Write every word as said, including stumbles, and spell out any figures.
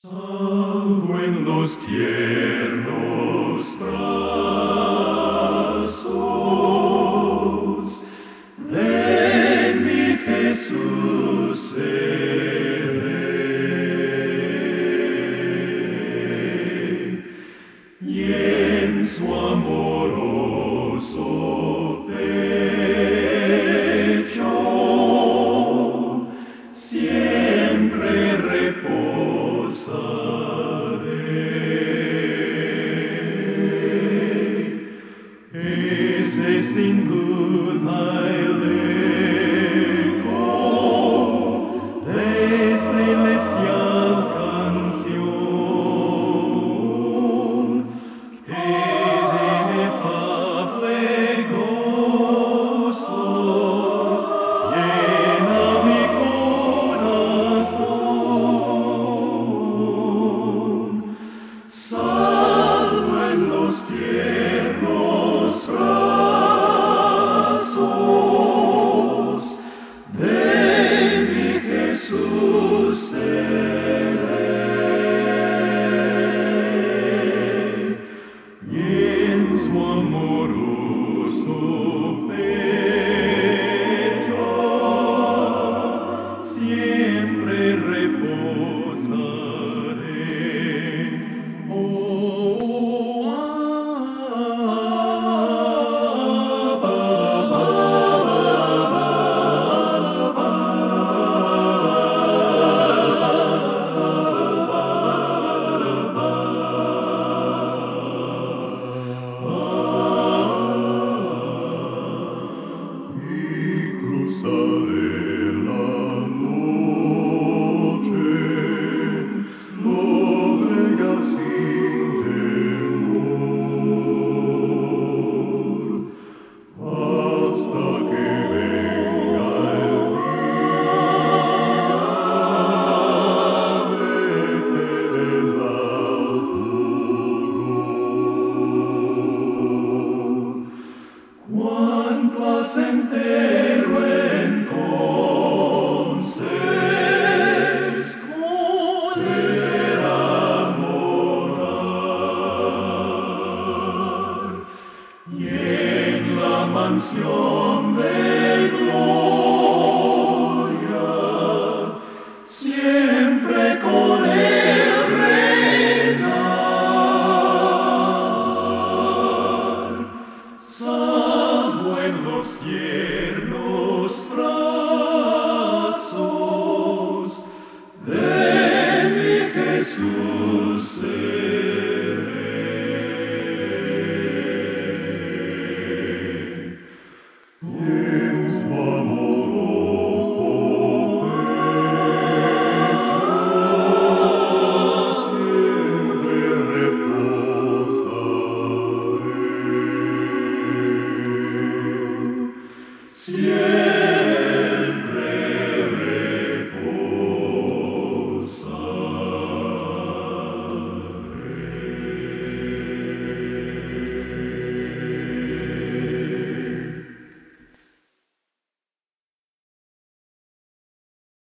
Salvo en los tiernos brazos de mi Jesús seré, y en su amoroso pecho siempre reposaré. Ese es sin duda el eco de celestial canción que de inefable gozo llena mi corazón. Salvo en los tiernos brazos de mi Jesús seré, y en su amoroso pecho siempre reposaré. Oh, ah, ba, ba, cruzaré la noche, lóbrega sin temor, hasta que venga el día de eterna furor. Cuán placentero entonces será morar, y en la mansión de gloria siempre con él reinar. Salvo en los tiernos brazos de mi Jesús.